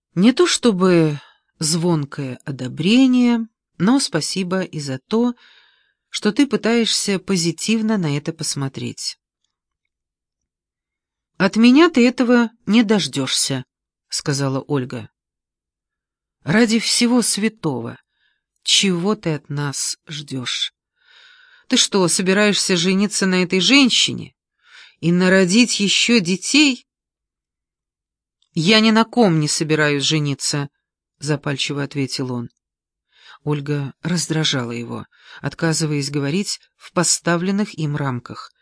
Не то чтобы звонкое одобрение, но спасибо и за то, что ты пытаешься позитивно на это посмотреть. «От меня ты этого не дождешься», — сказала Ольга. «Ради всего святого, чего ты от нас ждешь? Ты что, собираешься жениться на этой женщине и народить еще детей?» «Я ни на ком не собираюсь жениться», — запальчиво ответил он. Ольга раздражала его, отказываясь говорить в поставленных им рамках.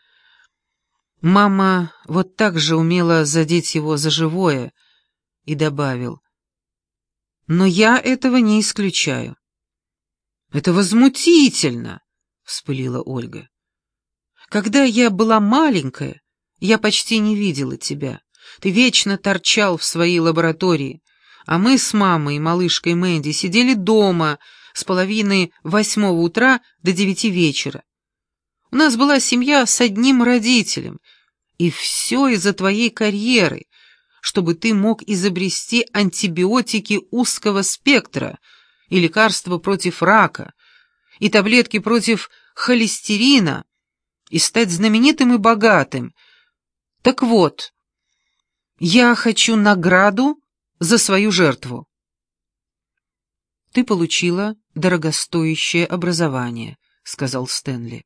Мама вот так же умела задеть его за живое, и добавил: «Но я этого не исключаю». «Это возмутительно», — вспылила Ольга. «Когда я была маленькая, я почти не видела тебя. Ты вечно торчал в своей лаборатории, а мы с мамой и малышкой Мэнди сидели дома с 7:30 утра до 9 вечера. У нас была семья с одним родителем, и все из-за твоей карьеры, чтобы ты мог изобрести антибиотики узкого спектра и лекарства против рака, и таблетки против холестерина, и стать знаменитым и богатым. Так вот, я хочу награду за свою жертву». «Ты получила дорогостоящее образование», — сказал Стэнли.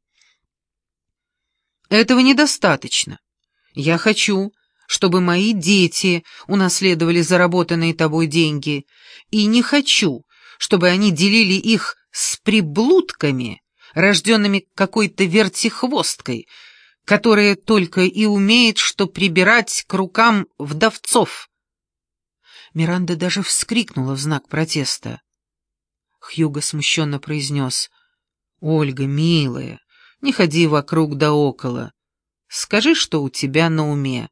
«Этого недостаточно. Я хочу, чтобы мои дети унаследовали заработанные тобой деньги, и не хочу, чтобы они делили их с приблудками, рожденными какой-то вертихвосткой, которая только и умеет, что прибирать к рукам вдовцов». Миранда даже вскрикнула в знак протеста. Хьюго смущенно произнес: «Ольга, милая, не ходи вокруг да около. Скажи, что у тебя на уме».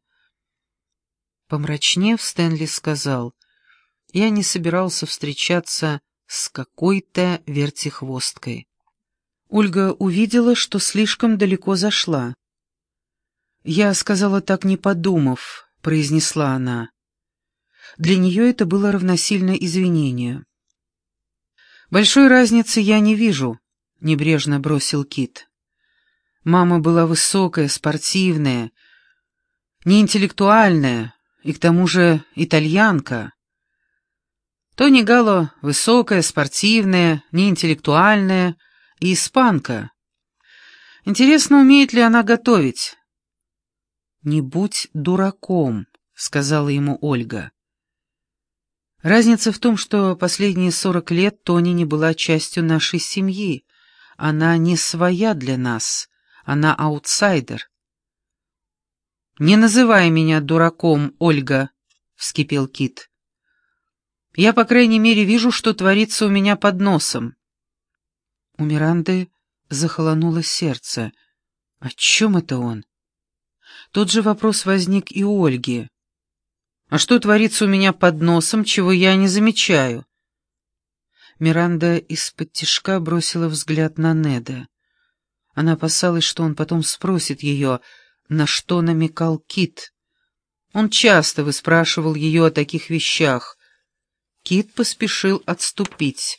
Помрачнев, Стэнли сказал: «Я не собирался встречаться с какой-то вертихвосткой». Ольга увидела, что слишком далеко зашла. «Я сказала так, не подумав», — произнесла она. Для нее это было равносильно извинению. «Большой разницы я не вижу», — небрежно бросил Кит. «Мама была высокая, спортивная, неинтеллектуальная и к тому же итальянка. Тони Галло высокая, спортивная, неинтеллектуальная и испанка. Интересно, умеет ли она готовить?» «Не будь дураком», — сказала ему Ольга. «Разница в том, что последние 40 лет Тони не была частью нашей семьи. Она не своя для нас, она аутсайдер». «Не называй меня дураком, Ольга», — вскипел Кит. «Я, по крайней мере, вижу, что творится у меня под носом». У Миранды захолонуло сердце. О чем это он? Тот же вопрос возник и у Ольги. «А что творится у меня под носом, чего я не замечаю?» Миранда исподтишка бросила взгляд на Неда. Она опасалась, что он потом спросит ее, на что намекал Кит. Он часто выспрашивал ее о таких вещах. Кит поспешил отступить.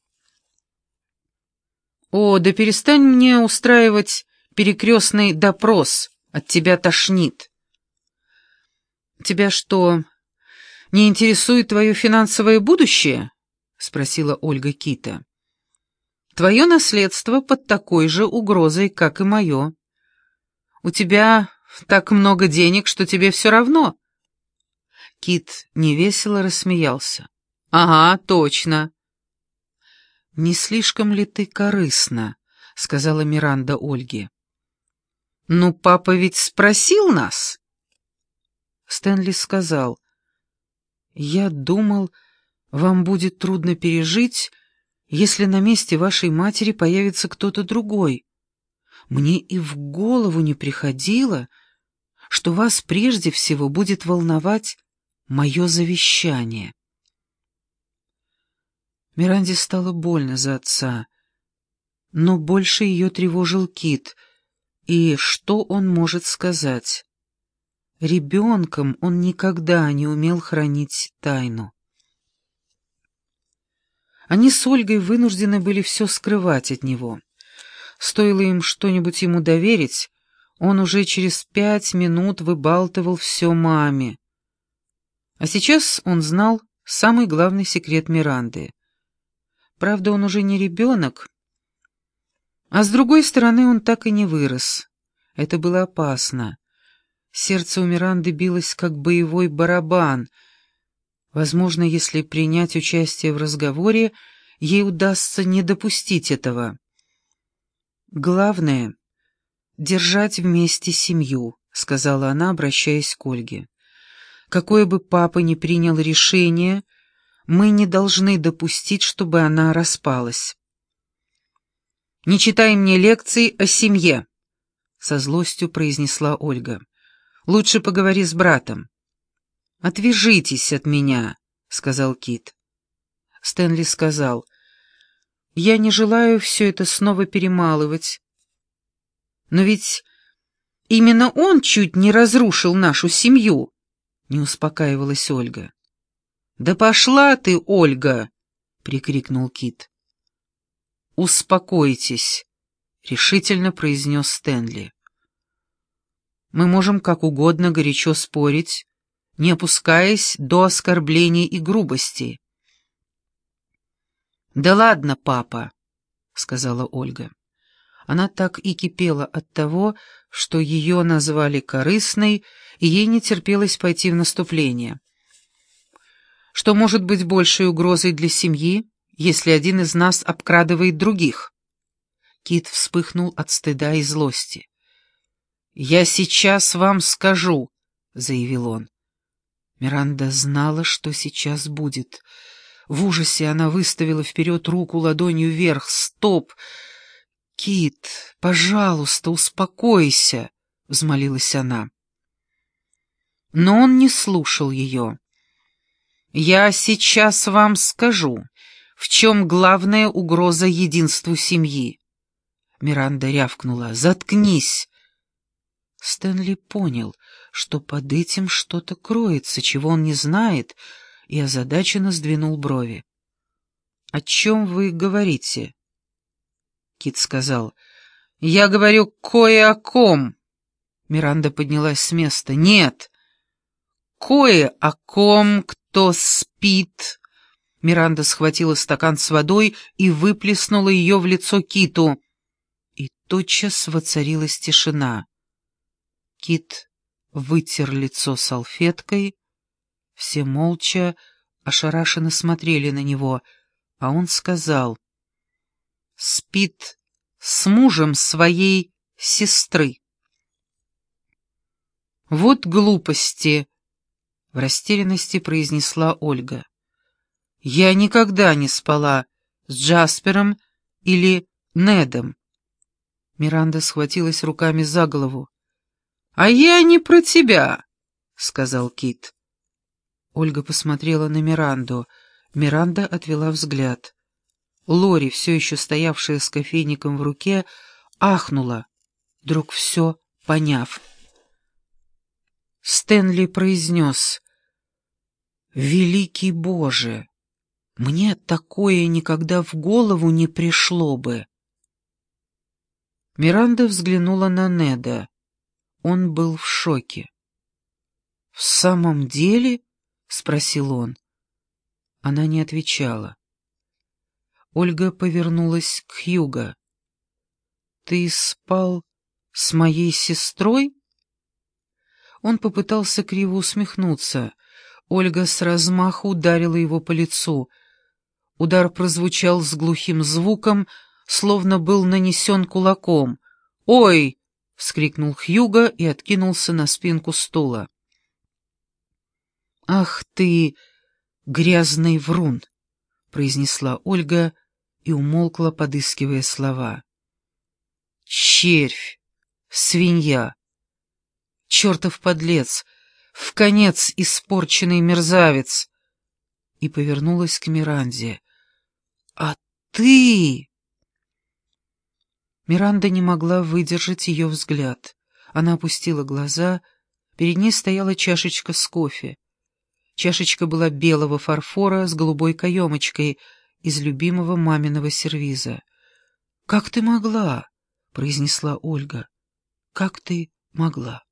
«О, да перестань мне устраивать перекрестный допрос, от тебя тошнит». «Тебя что, не интересует твое финансовое будущее?» — спросила Ольга Кита. «Твое наследство под такой же угрозой, как и мое. У тебя так много денег, что тебе все равно». Кит невесело рассмеялся. «Ага, точно». «Не слишком ли ты корыстна?» — сказала Миранда Ольге. «Ну, папа ведь спросил нас». Стэнли сказал: «Я думал, вам будет трудно пережить, если на месте вашей матери появится кто-то другой. Мне и в голову не приходило, что вас прежде всего будет волновать мое завещание». Миранде стало больно за отца, но больше ее тревожил Кит, и что он может сказать? Ребенком он никогда не умел хранить тайну. Они с Ольгой вынуждены были все скрывать от него. Стоило им что-нибудь ему доверить, он уже через 5 минут выбалтывал все маме. А сейчас он знал самый главный секрет Миранды. Правда, он уже не ребенок, а с другой стороны он так и не вырос. Это было опасно. Сердце у Миранды билось, как боевой барабан. Возможно, если принять участие в разговоре, ей удастся не допустить этого. «Главное — держать вместе семью», — сказала она, обращаясь к Ольге. «Какое бы папа ни принял решение, мы не должны допустить, чтобы она распалась». «Не читай мне лекций о семье», — со злостью произнесла Ольга. «Лучше поговори с братом». «Отвяжитесь от меня», — сказал Кит. Стэнли сказал: «Я не желаю все это снова перемалывать. Но ведь именно он чуть не разрушил нашу семью», — не успокаивалась Ольга. «Да пошла ты, Ольга!» — прикрикнул Кит. «Успокойтесь», — решительно произнес Стэнли. «Мы можем как угодно горячо спорить, не опускаясь до оскорблений и грубостей». «Да ладно, папа», — сказала Ольга. Она так и кипела от того, что ее назвали корыстной, и ей не терпелось пойти в наступление. «Что может быть большей угрозой для семьи, если один из нас обкрадывает других?» Кит вспыхнул от стыда и злости. «Я сейчас вам скажу», — заявил он. Миранда знала, что сейчас будет. В ужасе она выставила вперед руку ладонью вверх. «Стоп! Кит, пожалуйста, успокойся!» — взмолилась она. Но он не слушал ее. «Я сейчас вам скажу, в чем главная угроза единству семьи». Миранда рявкнула: «Заткнись!» Стэнли понял, что под этим что-то кроется, чего он не знает, и озадаченно сдвинул брови. «О чем вы говорите?» Кит сказал: «Я говорю кое о ком». Миранда поднялась с места. «Нет, кое о ком, кто спит». Миранда схватила стакан с водой и выплеснула ее в лицо Киту. И тотчас воцарилась тишина. Кит вытер лицо салфеткой. Все молча, ошарашенно смотрели на него, а он сказал: «Спит с мужем своей сестры». «Вот глупости», — в растерянности произнесла Ольга. «Я никогда не спала с Джаспером или Недом». Миранда схватилась руками за голову. «А я не про тебя», — сказал Кит. Ольга посмотрела на Миранду. Миранда отвела взгляд. Лори, все еще стоявшая с кофейником в руке, ахнула, вдруг все поняв. Стэнли произнес: «Великий Боже, мне такое никогда в голову не пришло бы». Миранда взглянула на Неда. Он был в шоке. «В самом деле?» — спросил он. Она не отвечала. Ольга повернулась к Хьюго. «Ты спал с моей сестрой?» Он попытался криво усмехнуться. Ольга с размаху ударила его по лицу. Удар прозвучал с глухим звуком, словно был нанесен кулаком. «Ой!» — вскрикнул Хьюго и откинулся на спинку стула. «Ах ты, грязный врун!» — произнесла Ольга и умолкла, подыскивая слова. «Червь! Свинья! Чертов подлец! Вконец испорченный мерзавец!» И повернулась к Миранде. «А ты...» Миранда не могла выдержать ее взгляд. Она опустила глаза. Перед ней стояла чашечка с кофе. Чашечка была белого фарфора с голубой каемочкой, из любимого маминого сервиза. «Как ты могла?» — произнесла Ольга. «Как ты могла?»